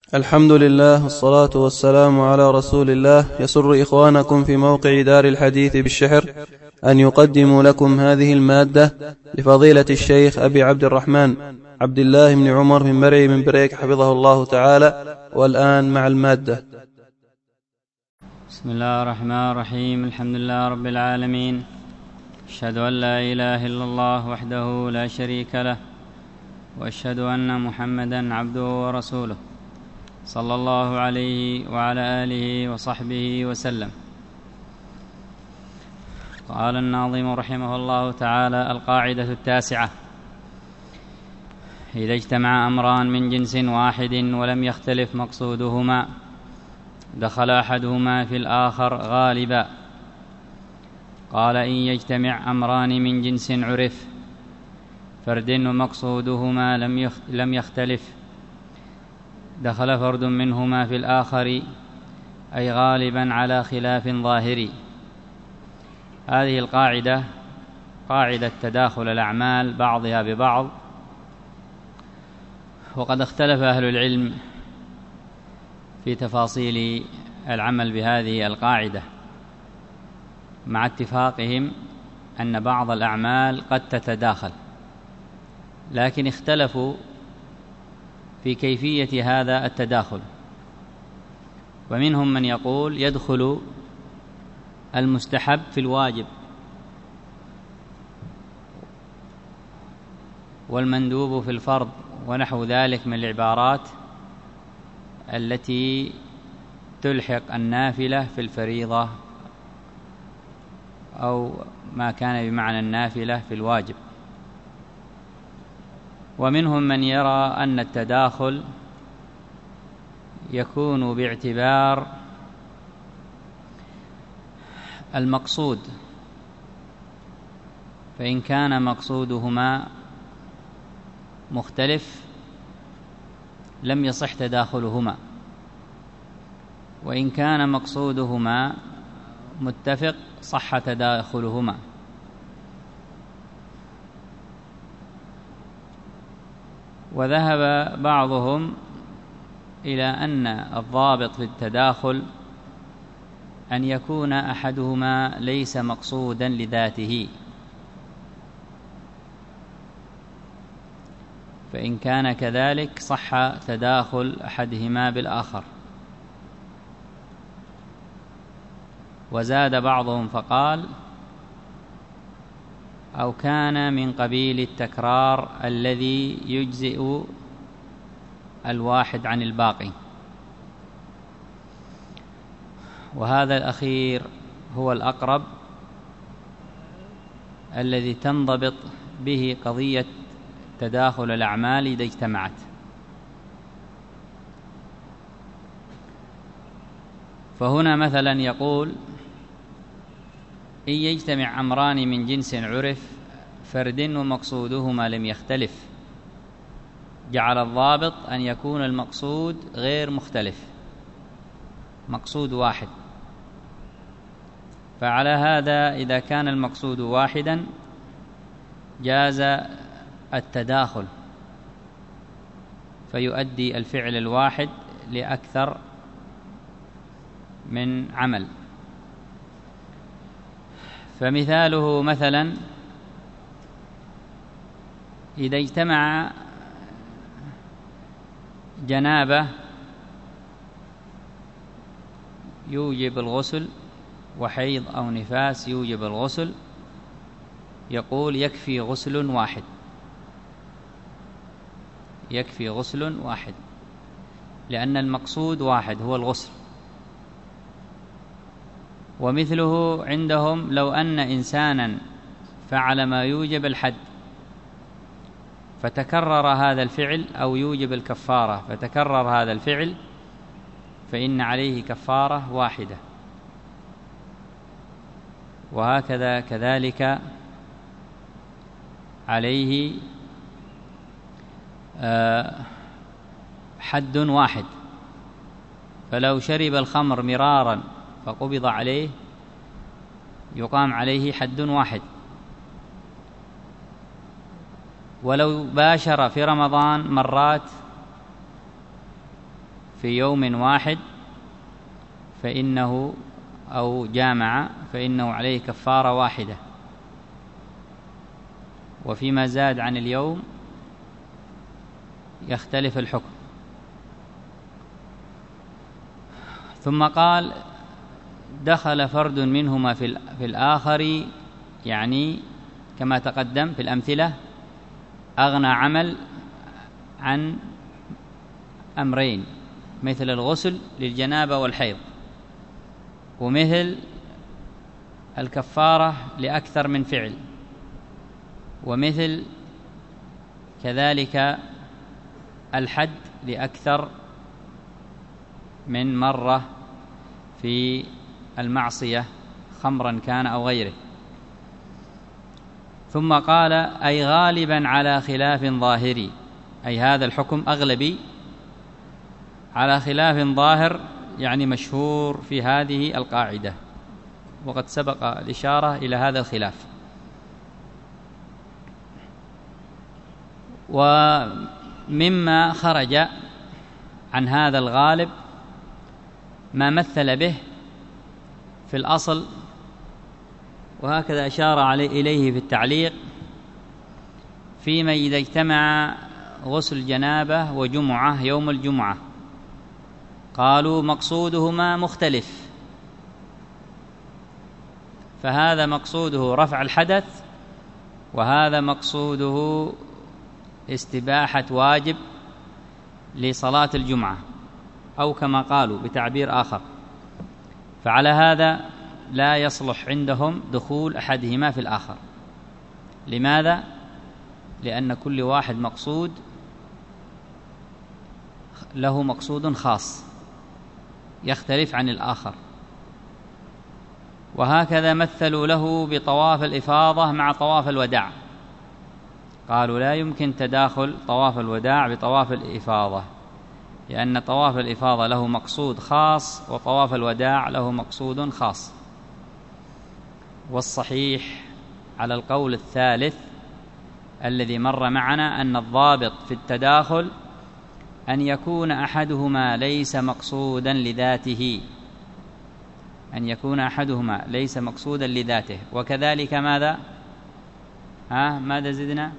الحمد لله والصلاة والسلام على رسول الله. يسر إخوانكم في موقع دار الحديث بالشحر أن يقدموا لكم هذه المادة لفضيلة الشيخ أبي عبد الرحمن عبد الله بن عمر من مرعي من بريك حفظه الله تعالى. والآن مع المادة. بسم الله الرحمن الرحيم. الحمد لله رب العالمين، أشهد أن لا إله إلا الله وحده لا شريك له، وأشهد أن محمدا عبده ورسوله صلى الله عليه وعلى آله وصحبه وسلم. قال الناظم رحمه الله تعالى: القاعدة 9: إذا اجتمع أمران من جنس واحد ولم يختلف مقصودهما دخل أحدهما في الآخر غالبا. قال: إن يجتمع أمران من جنس عرف فرد ومقصودهما لم يختلف دخل فرد منهما في الآخر، أي غالبا على خلاف ظاهري. هذه القاعدة قاعدة تداخل الأعمال بعضها ببعض، وقد اختلف أهل العلم في تفاصيل العمل بهذه القاعدة، مع اتفاقهم أن بعض الأعمال قد تتداخل، لكن اختلفوا في كيفية هذا التداخل. ومنهم من يقول يدخل المستحب في الواجب، والمندوب في الفرض، ونحو ذلك من العبارات التي تلحق النافلة في الفريضة أو ما كان بمعنى النافلة في الواجب. ومنهم من يرى أن التداخل يكون باعتبار المقصود، فإن كان مقصودهما مختلف لم يصح تداخلهما، وإن كان مقصودهما متفق صح تداخلهما. وذهب بعضهم إلى أن الضابط في التداخل أن يكون أحدهما ليس مقصودا لذاته، فإن كان كذلك صح تداخل أحدهما بالآخر. وزاد بعضهم فقال: أو كان من قبيل التكرار الذي يجزئ الواحد عن الباقي. وهذا الأخير هو الأقرب الذي تنضبط به قضية تداخل الأعمال إذا اجتمعت. فهنا مثلا يقول: إن يجتمع أمران من جنس عرف فرد ومقصودهما لم يختلف، جعل الضابط أن يكون المقصود غير مختلف، مقصود واحد. فعلى هذا إذا كان المقصود واحدا جاز التداخل، فيؤدي الفعل الواحد لأكثر من عمل. فمثاله مثلا إذا اجتمع جنابة يوجب الغسل وحيض أو نفاس يوجب الغسل، يقول يكفي غسل واحد، يكفي غسل واحد، لأن المقصود واحد هو الغسل. ومثله عندهم لو أن إنسانا فعل ما يوجب الحد فتكرر هذا الفعل، أو يوجب الكفارة فتكرر هذا الفعل، فإن عليه كفارة واحدة. وهكذا كذلك عليه حد واحد، فلو شرب الخمر مرارا فقبض عليه يقام عليه حد واحد. ولو باشر في رمضان مرات في يوم واحد فإنه أو جامع فإنه عليه كفارة واحدة، وفيما زاد عن اليوم يختلف الحكم. ثم قال: دخل فرد منهما في الآخر، يعني كما تقدم في الأمثلة أغنى عمل عن أمرين، مثل الغسل للجنابة والحيض، ومثل الكفارة لأكثر من فعل، ومثل كذلك الحد لأكثر من مرة في المعصية، خمرا كان أو غيره. ثم قال: أي غالبا على خلاف ظاهري، أي هذا الحكم أغلبي على خلاف ظاهر، يعني مشهور في هذه القاعدة، وقد سبق الإشارة إلى هذا الخلاف. ومما خرج عن هذا الغالب ما مثل به في الأصل، وهكذا أشار إليه في التعليق: فيما إذا اجتمع غسل جنابة وجمعة يوم الجمعة قالوا مقصودهما مختلف، فهذا مقصوده رفع الحدث، وهذا مقصوده استباحة واجب لصلاة الجمعة، أو كما قالوا بتعبير آخر. فعلى هذا لا يصلح عندهم دخول أحدهما في الآخر. لماذا؟ لأن كل واحد مقصود له مقصود خاص يختلف عن الآخر. وهكذا مثلوا له بطواف الإفاضة مع طواف الوداع، قالوا لا يمكن تداخل طواف الوداع بطواف الإفاضة، لأن طواف الإفاضة له مقصود خاص وطواف الوداع له مقصود خاص. والصحيح على القول الثالث الذي مر معنا أن الضابط في التداخل أن يكون أحدهما ليس مقصودا لذاته، أن يكون أحدهما ليس مقصودا لذاته. وكذلك ماذا؟ ماذا زدنا؟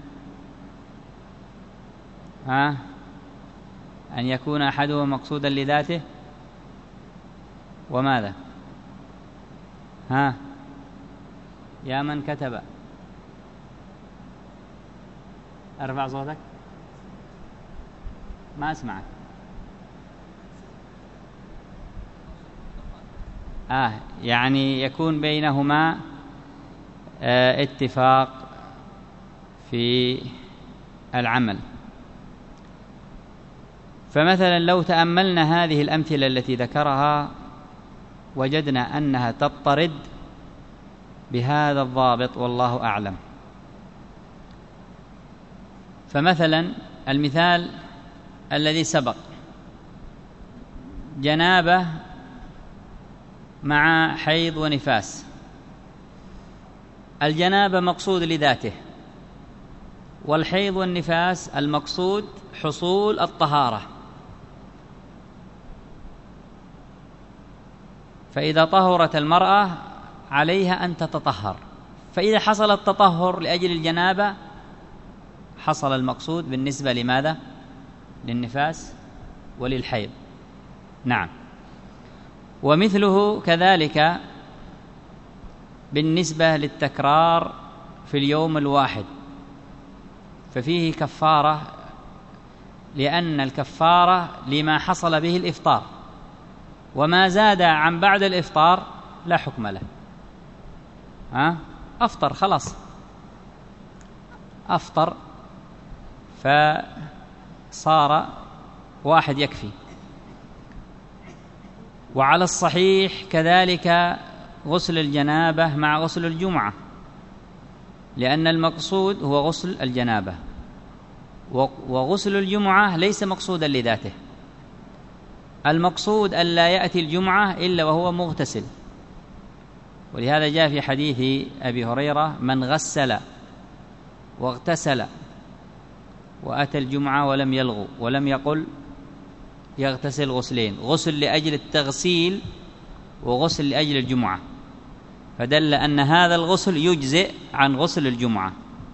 أن يكون أحدهما مقصودا لذاته، وماذا؟ يا من كتب ارفع صوتك، ما أسمعك. يعني يكون بينهما اتفاق في العمل. فمثلا لو تأملنا هذه الأمثلة التي ذكرها وجدنا أنها تضطرد بهذا الضابط، والله أعلم. فمثلا المثال الذي سبق، جنابة مع حيض ونفاس. الجنابة مقصود لذاته، والحيض والنفاس المقصود حصول الطهارة. فإذا طهرت المرأة عليها أن تتطهر، فإذا حصل التطهر لأجل الجنابة حصل المقصود بالنسبة لماذا؟ للنفاس وللحيض. نعم. ومثله كذلك بالنسبة للتكرار في اليوم الواحد، ففيه كفارة، لأن الكفارة لما حصل به الإفطار، وما زاد عن بعد الإفطار لا حكم له. أفطر خلاص، أفطر فصار واحد يكفي. وعلى الصحيح كذلك غسل الجنابة مع غسل الجمعة، لأن المقصود هو غسل الجنابة، وغسل الجمعة ليس مقصودا لذاته. المقصود أن لا يأتي الجمعة إلا وهو مغتسل، ولهذا جاء في حديث أبي هريرة: من غسل واغتسل وأتى الجمعة ولم يلغو ولم يقل يغتسل غسلين، غسل لأجل التغسيل وغسل لأجل الجمعة، فدل أن هذا الغسل يجزئ عن غسل الجمعة،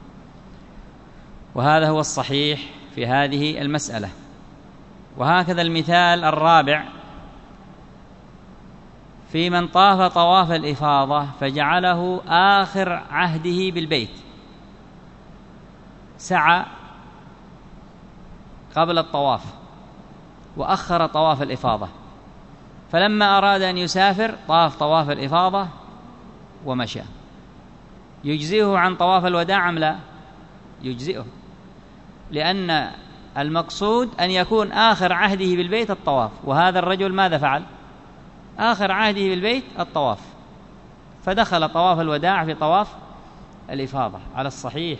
وهذا هو الصحيح في هذه المسألة. وهكذا المثال الرابع في من طاف طواف الإفاضة فجعله آخر عهده بالبيت، سعى قبل الطواف وأخر طواف الإفاضة، فلما أراد أن يسافر طاف طواف الإفاضة ومشى، يجزئه عن طواف الوداع أم لا؟ يجزئه، لأن المقصود أن يكون آخر عهده بالبيت الطواف، وهذا الرجل ماذا فعل؟ آخر عهده بالبيت الطواف، فدخل طواف الوداع في طواف الإفاضة على الصحيح.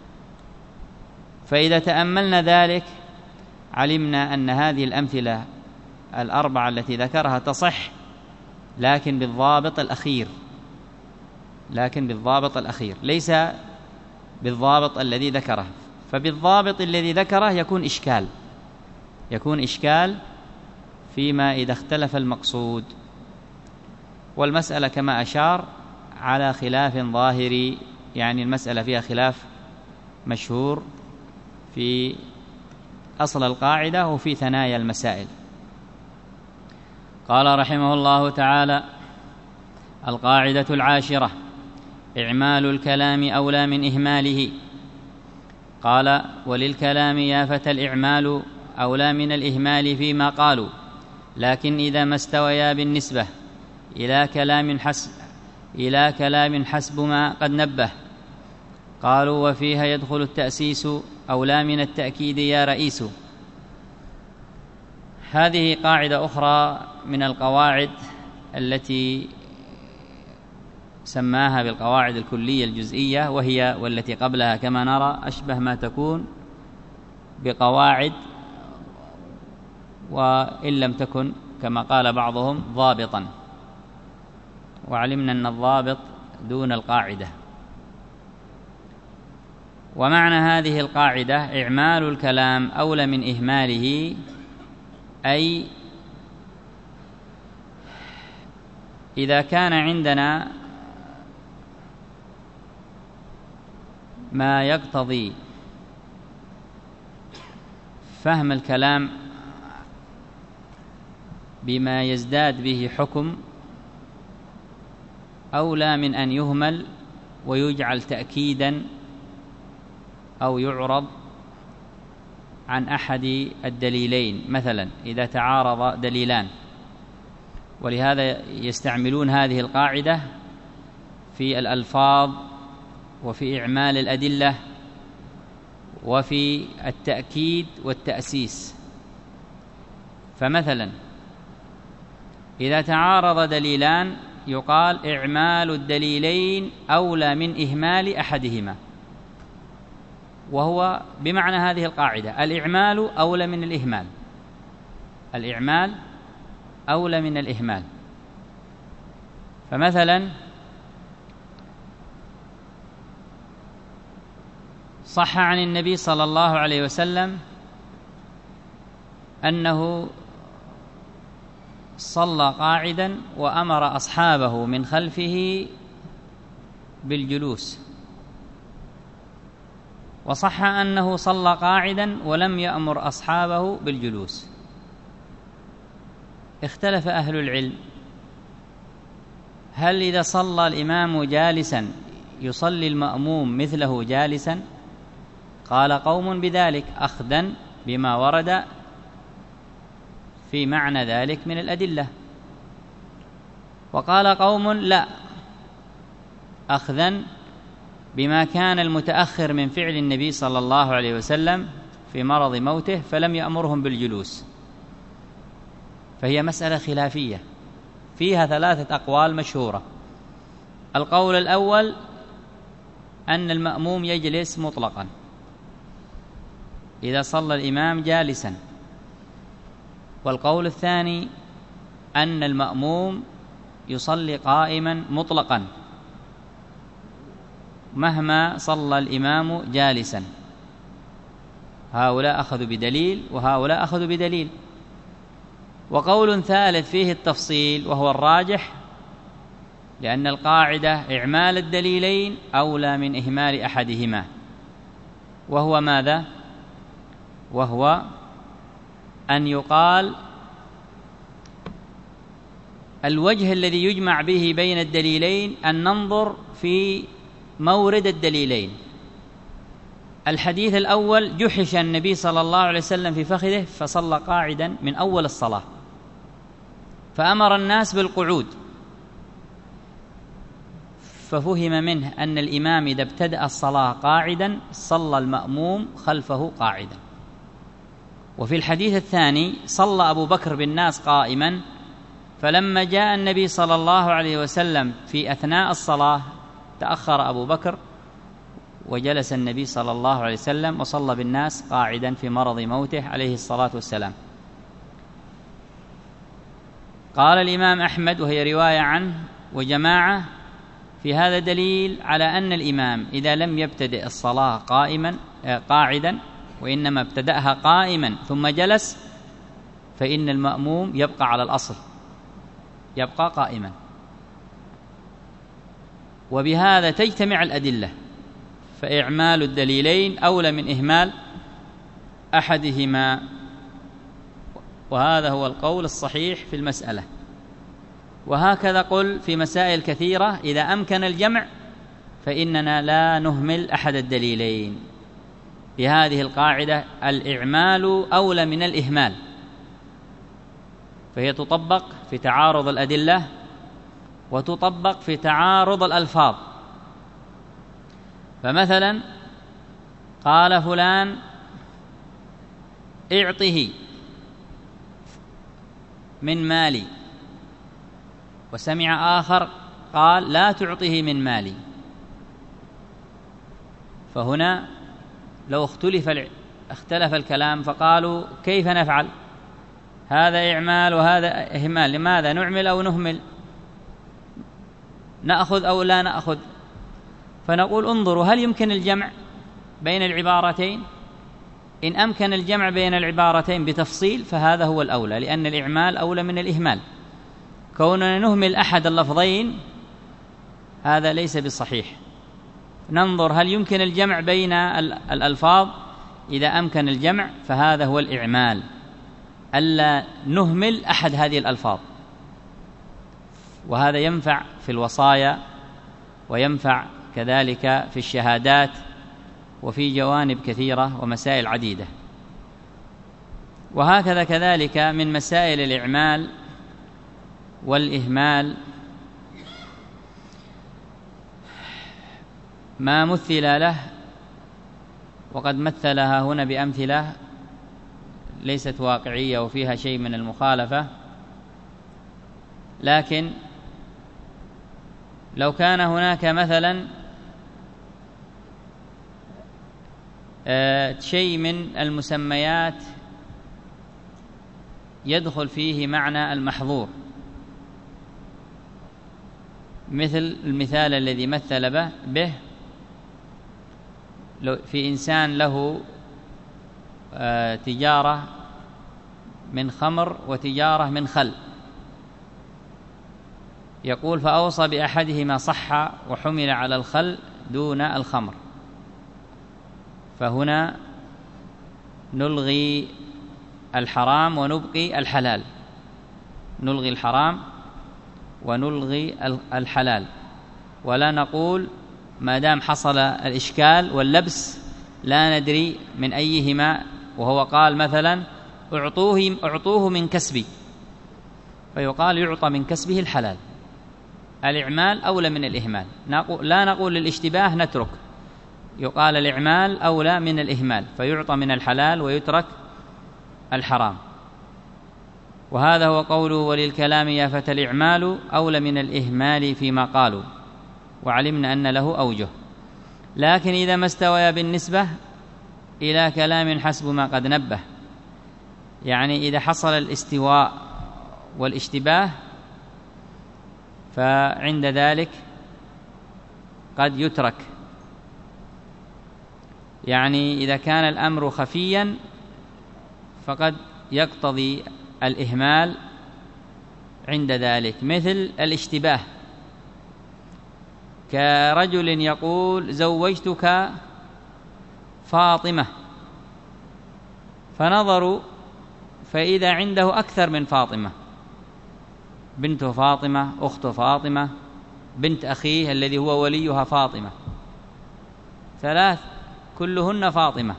فإذا تأملنا ذلك علمنا أن هذه الأمثلة الأربعة التي ذكرها تصح، لكن بالضابط الأخير، ليس بالضابط الذي ذكره. فبالضابط الذي ذكره يكون إشكال فيما إذا اختلف المقصود، والمسألة كما أشار على خلاف ظاهري، يعني المسألة فيها خلاف مشهور في أصل القاعدة وفي ثنايا المسائل. قال رحمه الله تعالى: القاعدة العاشرة: إعمال الكلام أولى من إهماله. قال: وللكلام يا فتى الإعمال أولى من الإهمال فيما قالوا، لكن إذا ما استويا بالنسبة إلى كلام حسب ما قد نبه. قالوا: وفيها يدخل التأسيس أولى من التأكيد يا رئيس. هذه قاعدة أخرى من القواعد التي سماها بالقواعد الكلية الجزئية، وهي والتي قبلها كما نرى أشبه ما تكون بقواعد، وإن لم تكن كما قال بعضهم ضابطا، وعلمنا أن الضابط دون القاعدة. ومعنى هذه القاعدة: إعمال الكلام أولى من إهماله، أي إذا كان عندنا ما يقتضي فهم الكلام بما يزداد به حكم، أولى من أن يهمل ويجعل تأكيدا أو يعرض عن أحد الدليلين. مثلا إذا تعارض دليلان، ولهذا يستعملون هذه القاعدة في الألفاظ وفي إعمال الأدلة وفي التأكيد والتأسيس. فمثلا إذا تعارض دليلان يقال: إعمال الدليلين أولى من إهمال أحدهما، وهو بمعنى هذه القاعدة: الإعمال أولى من الإهمال، الإعمال أولى من الإهمال. فمثلا صح عن النبي صلى الله عليه وسلم أنه صلى قاعدا وأمر أصحابه من خلفه بالجلوس، وصح أنه صلى قاعدا ولم يأمر أصحابه بالجلوس. اختلف أهل العلم: هل إذا صلى الإمام جالسا يصلي المأموم مثله جالسا؟ قال قوم بذلك أخذا بما ورد في معنى ذلك من الأدلة، وقال قوم لا، أخذا بما كان المتأخر من فعل النبي صلى الله عليه وسلم في مرض موته فلم يأمرهم بالجلوس. فهي مسألة خلافية فيها 3 أقوال مشهورة. القول الأول أن المأموم يجلس مطلقا إذا صلى الإمام جالسا، والقول الثاني أن المأموم يصلي قائما مطلقا مهما صلى الإمام جالسا. هؤلاء أخذوا بدليل وهؤلاء أخذوا بدليل. وقول ثالث فيه التفصيل وهو الراجح، لأن القاعدة إعمال الدليلين أولى من إهمال أحدهما، وهو ماذا؟ وهو أن يقال الوجه الذي يجمع به بين الدليلين أن ننظر في مورد الدليلين. الحديث الأول جحش النبي صلى الله عليه وسلم في فخذه فصلى قاعدا من أول الصلاة، فأمر الناس بالقعود، ففهم منه أن الإمام إذا ابتدأ الصلاة قاعدا صلى المأموم خلفه قاعدا. وفي الحديث الثاني صلى أبو بكر بالناس قائما، فلما جاء النبي صلى الله عليه وسلم في أثناء الصلاة تأخر أبو بكر وجلس النبي صلى الله عليه وسلم وصلى بالناس قاعدا في مرض موته عليه الصلاة والسلام. قال الإمام أحمد وهي رواية عنه وجماعة في هذا دليل على أن الإمام إذا لم يبتدئ الصلاة قاعدا وإنما ابتدأها قائما ثم جلس، فإن المأموم يبقى على الأصل، يبقى قائما. وبهذا تجتمع الأدلة، فإعمال الدليلين أولى من إهمال أحدهما، وهذا هو القول الصحيح في المسألة. وهكذا قل في مسائل كثيرة إذا أمكن الجمع فإننا لا نهمل أحد الدليلين، بهذه القاعدة الإعمال أولى من الإهمال، فهي تطبق في تعارض الأدلة وتطبق في تعارض الألفاظ. فمثلا قال فلان اعطه من مالي، وسمع آخر قال لا تعطه من مالي، فهنا لو اختلف الكلام فقالوا كيف نفعل؟ هذا إعمال وهذا إهمال، لماذا نعمل أو نهمل؟ نأخذ أو لا نأخذ؟ فنقول انظروا هل يمكن الجمع بين العبارتين؟ إن أمكن الجمع بين العبارتين بتفصيل فهذا هو الأولى، لأن الإعمال أولى من الإهمال. كوننا نهمل أحد اللفظين هذا ليس بصحيح. ننظر هل يمكن الجمع بين الألفاظ، إذا أمكن الجمع فهذا هو الإعمال، ألا نهمل أحد هذه الألفاظ. وهذا ينفع في الوصايا وينفع كذلك في الشهادات وفي جوانب كثيرة ومسائل عديدة. وهكذا كذلك من مسائل الإعمال والإهمال ما مثل له، وقد مثلها هنا بأمثلة ليست واقعية وفيها شيء من المخالفة، لكن لو كان هناك مثلا شيء من المسميات يدخل فيه معنى المحظور، مثل المثال الذي مثل به في إنسان له تجارة من خمر وتجارة من خل، يقول فأوصى بأحدهما صح وحمل على الخل دون الخمر، فهنا نلغي الحرام ونبقي الحلال، نلغي الحرام ونلغي الحلال، ولا نقول ما دام حصل الإشكال واللبس لا ندري من أيهما، وهو قال مثلا أعطوه من كسبي، فيقال يعطى من كسبه الحلال. الإعمال أولى من الإهمال، لا نقول للاشتباه نترك، يقال الإعمال أولى من الإهمال، فيعطى من الحلال ويترك الحرام. وهذا هو قوله وللكلام يا فتى الإعمال أولى من الإهمال فيما قالوا، وعلمنا أن له أوجه. لكن إذا ما استوى بالنسبة إلى كلام حسب ما قد نبه، يعني إذا حصل الاستواء والاشتباه فعند ذلك قد يترك، يعني إذا كان الأمر خفيا فقد يقتضي الإهمال عند ذلك، مثل الاشتباه، كرجل يقول زوجتك فاطمة، فنظروا فإذا عنده أكثر من فاطمة، بنته فاطمة، أخته فاطمة، بنت أخيه الذي هو وليها فاطمة، 3 كلهن فاطمة،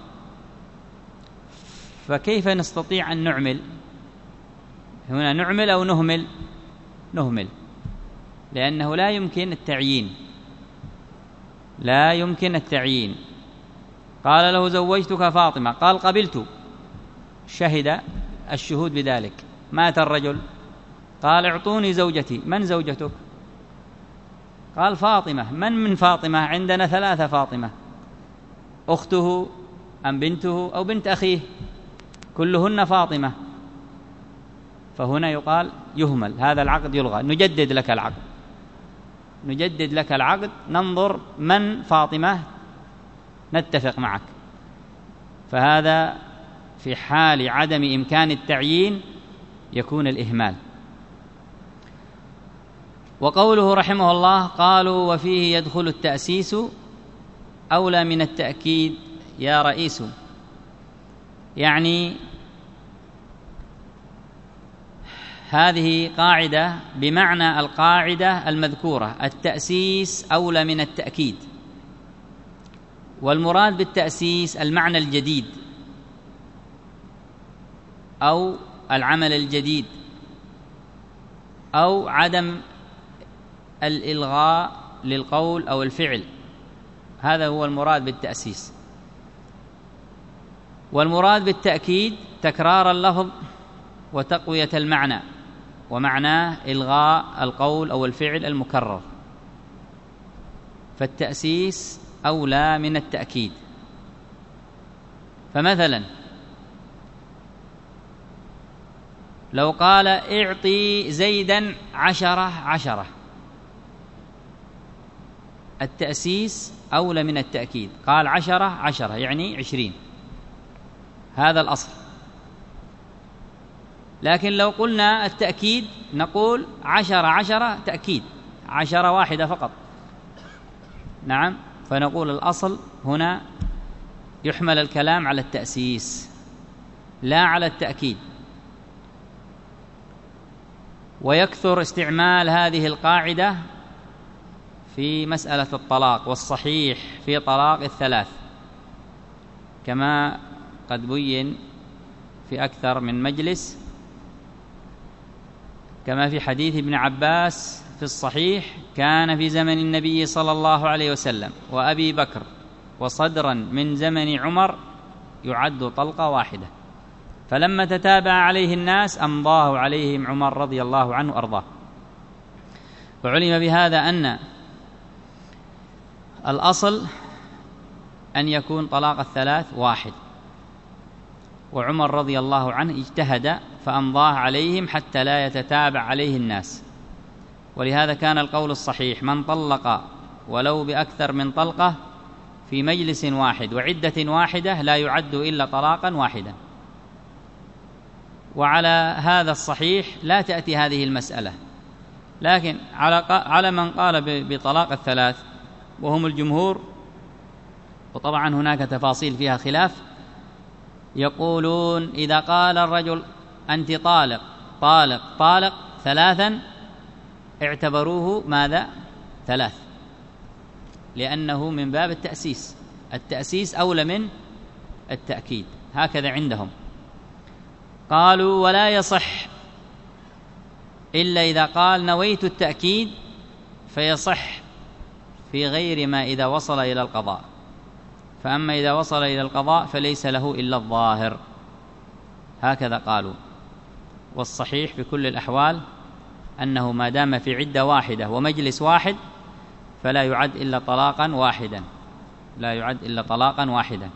فكيف نستطيع أن نعمل هنا؟ نعمل أو نهمل؟ نهمل، لأنه لا يمكن التعيين، لا يمكن التعيين. قال له زوجتك فاطمة، قال قبلت، شهد الشهود بذلك، مات الرجل، قال اعطوني زوجتي، من زوجتك؟ قال فاطمة، من فاطمة؟ عندنا 3 فاطمة، أخته أم بنته أو بنت أخيه، كلهن فاطمة. فهنا يقال يهمل، هذا العقد يلغى، نجدد لك العقد، نجدد لك العقد، ننظر من فاطمة نتفق معك. فهذا في حال عدم إمكان التعيين يكون الإهمال. وقوله رحمه الله قالوا وفيه يدخل التأسيس أولى من التأكيد يا رئيس، يعني هذه قاعدة بمعنى القاعدة المذكورة، التأسيس أولى من التأكيد، والمراد بالتأسيس المعنى الجديد أو العمل الجديد أو عدم الإلغاء للقول أو الفعل، هذا هو المراد بالتأسيس. والمراد بالتأكيد تكرار اللفظ وتقوية المعنى، ومعناه إلغاء القول أو الفعل المكرر، فالتأسيس أولى من التأكيد. فمثلا لو قال اعطي زيدا 10، التأسيس أولى من التأكيد، قال 10 يعني 20، هذا الأصل. لكن لو قلنا التأكيد نقول 10 تأكيد، 10 واحدة فقط، نعم، فنقول الأصل هنا يحمل الكلام على التأسيس لا على التأكيد. ويكثر استعمال هذه القاعدة في مسألة الطلاق، والصحيح في طلاق الثلاث كما قد بين في أكثر من مجلس، كما في حديث ابن عباس في الصحيح: كان في زمن النبي صلى الله عليه وسلم وأبي بكر وصدرا من زمن عمر يعد طلقة واحدة، فلما تتابع عليه الناس أمضاه عليهم عمر رضي الله عنه أرضاه. وعلم بهذا أن الأصل أن يكون طلاق الثلاث واحد، وعمر رضي الله عنه اجتهد فأمضاه عليهم حتى لا يتتابع عليه الناس. ولهذا كان القول الصحيح: من طلق ولو بأكثر من طلقة في مجلس واحد وعدة واحدة لا يعد إلا طلاقا واحدا. وعلى هذا الصحيح لا تأتي هذه المسألة. لكن على من قال بطلاق الثلاث وهم الجمهور، وطبعا هناك تفاصيل فيها خلاف، يقولون إذا قال الرجل أنت طالق طالق طالق 3 اعتبروه ماذا؟ 3، لأنه من باب التأسيس، التأسيس أولى من التأكيد، هكذا عندهم. قالوا ولا يصح إلا إذا قال نويت التأكيد، فيصح في غير ما إذا وصل إلى القضاء، فأما إذا وصل إلى القضاء فليس له إلا الظاهر، هكذا قالوا. والصحيح في كل الأحوال أنه ما دام في عدة واحدة ومجلس واحد فلا يعد إلا طلاقا واحدا، لا يعد إلا طلاقا واحدا.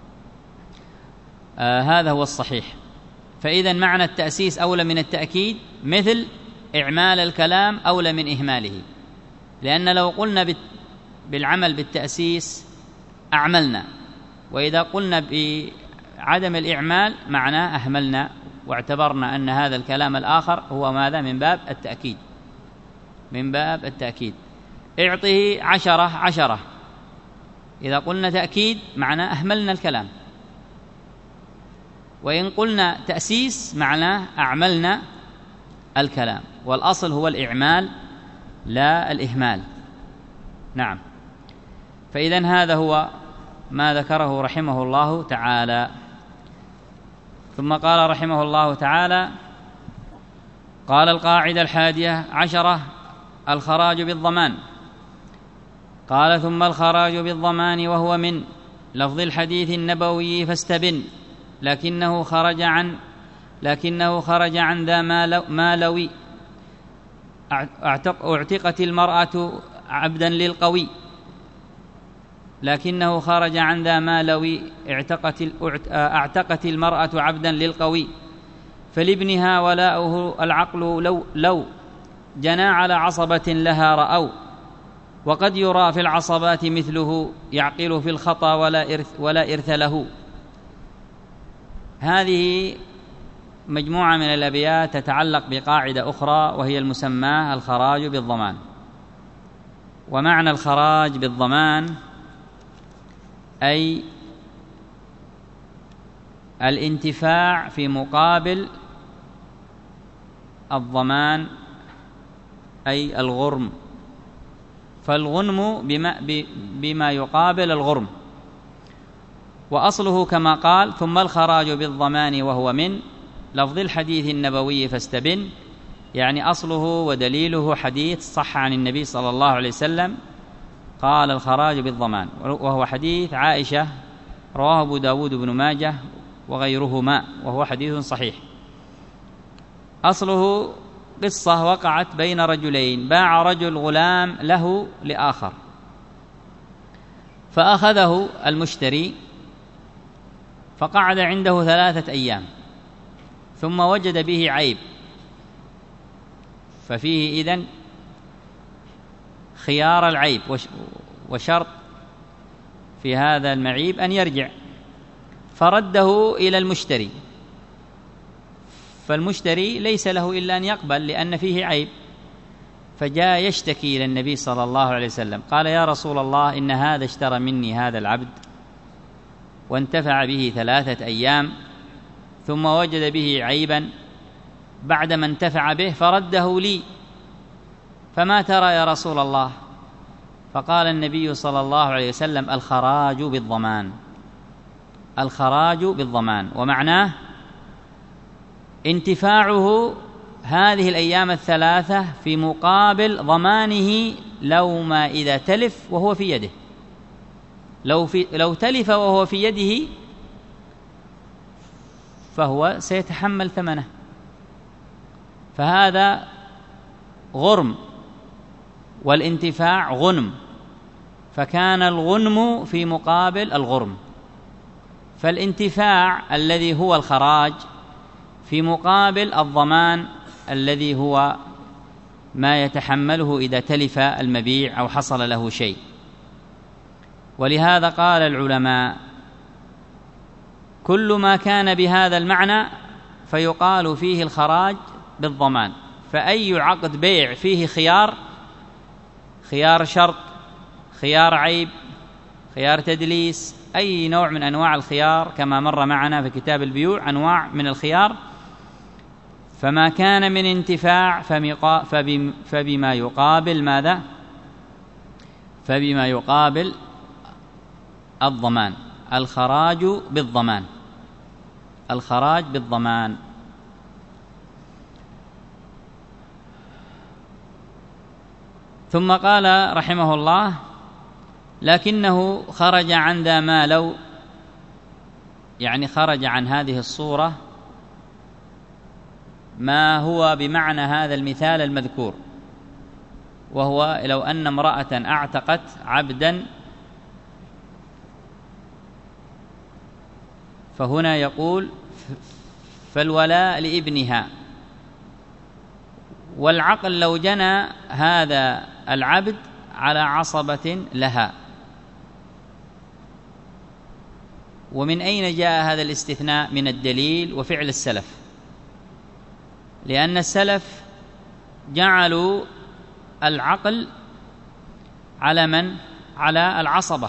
هذا هو الصحيح. فإذا معنى التأسيس أولى من التأكيد، مثل إعمال الكلام أولى من إهماله، لأن لو قلنا بالعمل بالتأسيس أعملنا، وإذا قلنا بعدم الإعمال معناه أهملنا واعتبرنا أن هذا الكلام الآخر هو ماذا؟ من باب التأكيد، من باب التأكيد. اعطه 10 إذا قلنا تأكيد معناه أهملنا الكلام، وإن قلنا تأسيس معناه أعملنا الكلام، والأصل هو الإعمال لا الإهمال. نعم. فإذن هذا هو ما ذكره رحمه الله تعالى. ثم قال رحمه الله تعالى: قال القاعدة 11 الخراج بالضمان. قال: ثم الخراج بالضمان وهو من لفظ الحديث النبوي فاستبن، لكنه خرج عن ذا مالوي. اعتقت المرأة عبدا للقوي، لكنه خرج عن ذا مالوي. اعتقت المرأة عبدا للقوي، فلابنها ولاؤه العقل لو جنى على عصبة لها رأوا. وقد يرى في العصبات مثله يعقل في الخطا ولا إرث له. هذه مجموعة من الأبيات تتعلق بقاعدة أخرى وهي المسمى الخراج بالضمان. ومعنى الخراج بالضمان أي الانتفاع في مقابل الضمان، أي الغرم. فالغنم بما يقابل الغرم. وأصله كما قال: ثم الخراج بالضمان وهو من لفظ الحديث النبوي فاستبن، يعني أصله ودليله حديث صح عن النبي صلى الله عليه وسلم قال: الخراج بالضمان، وهو حديث عائشة رواه أبو داود بن ماجه وغيرهما، وهو حديث صحيح. أصله قصة وقعت بين رجلين، باع رجل غلام له لآخر، فأخذه المشتري فقعد عنده 3 أيام، ثم وجد به عيب، ففيه إذن خيار العيب، وشرط في هذا المعيب أن يرجع، فرده إلى المشتري. فالمشتري ليس له إلا أن يقبل لأن فيه عيب، فجاء يشتكي إلى النبي صلى الله عليه وسلم، قال: يا رسول الله، إن هذا اشترى مني هذا العبد وانتفع به 3 أيام، ثم وجد به عيبا بعدما انتفع به فرده لي، فما ترى يا رسول الله؟ فقال النبي صلى الله عليه وسلم: الخراج بالضمان. الخراج بالضمان، ومعناه انتفاعه هذه الأيام 3 في مقابل ضمانه لو ما إذا تلف وهو في يده. لو تلف وهو في يده فهو سيتحمل ثمنه، فهذا غرم والانتفاع غنم، فكان الغنم في مقابل الغرم. فالانتفاع الذي هو الخراج في مقابل الضمان الذي هو ما يتحمله إذا تلف المبيع أو حصل له شيء. ولهذا قال العلماء: كل ما كان بهذا المعنى فيقال فيه الخراج بالضمان. فأي عقد بيع فيه خيار شرط، خيار عيب، خيار تدليس، أي نوع من أنواع الخيار كما مر معنا في كتاب البيوع أنواع من الخيار، فما كان من انتفاع فبما يقابل ماذا؟ فبما يقابل الضمان. الخراج بالضمان، الخراج بالضمان. ثم قال رحمه الله: لكنه خرج عن ذا ما لو، يعني خرج عن هذه الصورة ما هو بمعنى هذا المثال المذكور، وهو لو أن امرأة أعتقت عبدا، فهنا يقول: فالولاء لابنها، والعقل لو جنى هذا العبد على عصبة لها. ومن أين جاء هذا الاستثناء؟ من الدليل وفعل السلف. لأن السلف جعلوا العقل على من؟ على العصبة،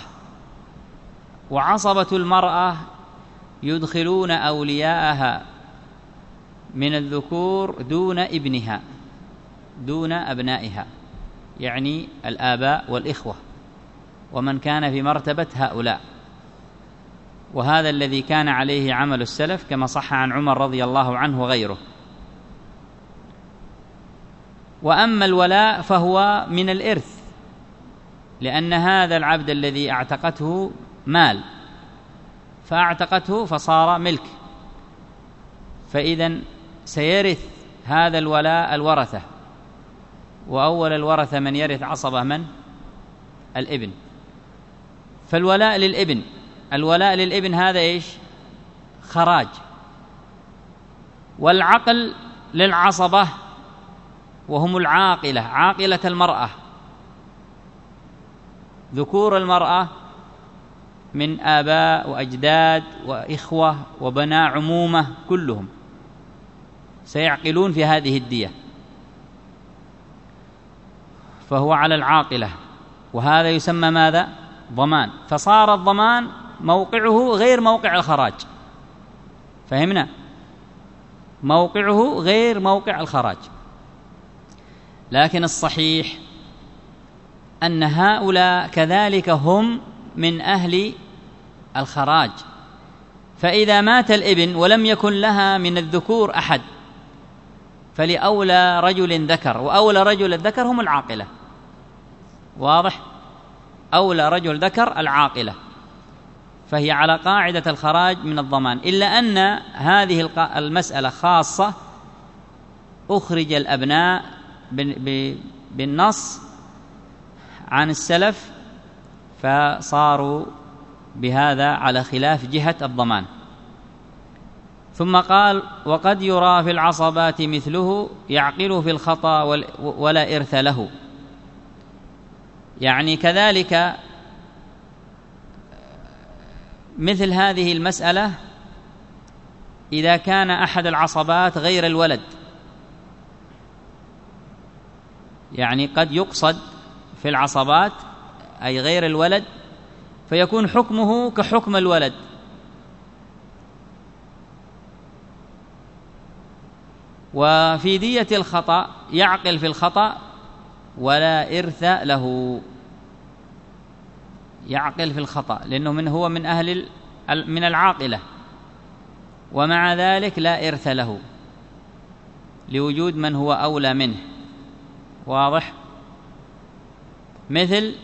وعصبة المرأة يدخلون أولياءها من الذكور دون ابنها، دون أبنائها، يعني الآباء والإخوة ومن كان في مرتبة هؤلاء. وهذا الذي كان عليه عمل السلف كما صح عن عمر رضي الله عنه وغيره. وأما الولاء فهو من الإرث، لأن هذا العبد الذي اعتقته مال، فاعتقته فصار ملك، فإذن سيرث هذا الولاء الورثة، وأول الورثة من يرث عصبة من؟ الابن. فالولاء للابن، الولاء للابن هذا إيش؟ خراج. والعقل للعصبة وهم العاقلة، عاقلة المرأة، ذكور المرأة من آباء وأجداد وإخوة وبناء عمومة كلهم سيعقلون في هذه الدية، فهو على العاقلة، وهذا يسمى ماذا؟ ضمان. فصار الضمان موقعه غير موقع الخراج، فهمنا؟ موقعه غير موقع الخراج. لكن الصحيح أن هؤلاء كذلك هم من أهل الخراج، فإذا مات الابن ولم يكن لها من الذكور أحد فلأولى رجل ذكر، وأولى رجل الذكر هم العاقلة. واضح؟ أولى رجل ذكر العاقلة، فهي على قاعدة الخراج من الضمان، إلا أن هذه المسألة خاصة أخرج الأبناء بالنص عن السلف، فصاروا بهذا على خلاف جهة الضمان. ثم قال: وقد يرى في العصبات مثله يعقل في الخطأ ولا إرث له. يعني كذلك مثل هذه المسألة إذا كان أحد العصبات غير الولد، يعني قد يقصد في العصبات أي غير الولد فيكون حكمه كحكم الولد، وفي دية الخطأ يعقل في الخطأ ولا إرث له، يعقل في الخطأ لأنه هو من أهل من العاقلة، ومع ذلك لا إرث له لوجود من هو أولى منه. واضح؟ مثل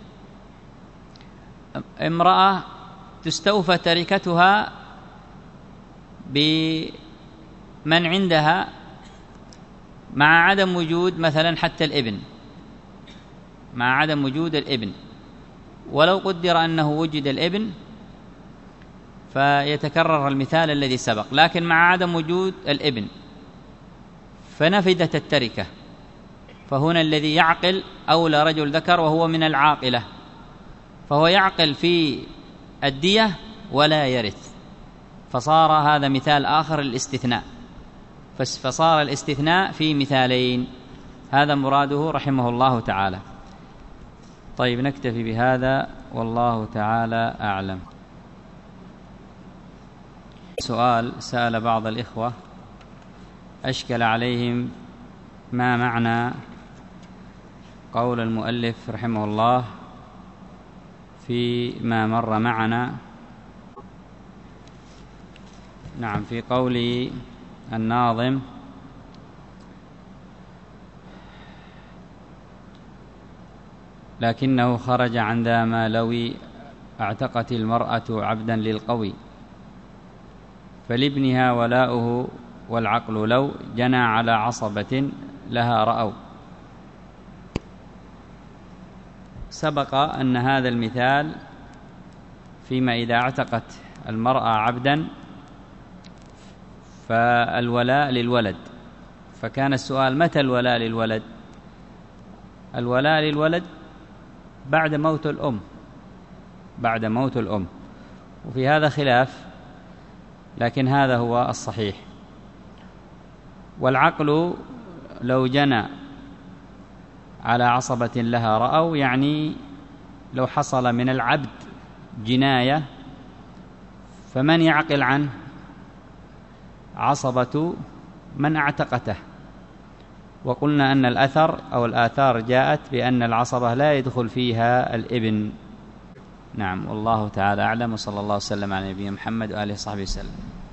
امرأة تستوفى تركتها بمن عندها مع عدم وجود مثلا حتى الابن، مع عدم وجود الابن، ولو قدر أنه وجد الابن فيتكرر المثال الذي سبق، لكن مع عدم وجود الابن فنفدت التركة، فهنا الذي يعقل أولى رجل ذكر وهو من العاقلة، فهو يعقل في الدية ولا يرث، فصار هذا مثال آخر الاستثناء، فصار الاستثناء في مثالين، هذا مراده رحمه الله تعالى. طيب نكتفي بهذا والله تعالى أعلم. سؤال سأل بعض الإخوة أشكل عليهم ما معنى قول المؤلف رحمه الله فيما مر معنا، نعم، في قول الناظم: لكنه خرج عن ذا ما لوي اعتقت المرأة عبدا للقوي، فلابنها ولاؤه والعقل لو جنى على عصبة لها رأوا. سبق أن هذا المثال فيما إذا اعتقت المرأة عبدا فالولاء للولد، فكان السؤال متى الولاء للولد؟ الولاء للولد بعد موت الأم، بعد موت الأم، وفي هذا خلاف، لكن هذا هو الصحيح. والعقل لو جنى على عصبة لها رأوا، يعني لو حصل من العبد جناية فمن يعقل عنه؟ عصبة من اعتقته. وقلنا أن الأثر أو الآثار جاءت بأن العصبة لا يدخل فيها الابن. نعم، والله تعالى أعلم، وصلى الله وسلم على نبينا محمد وآله وصحبه وسلم.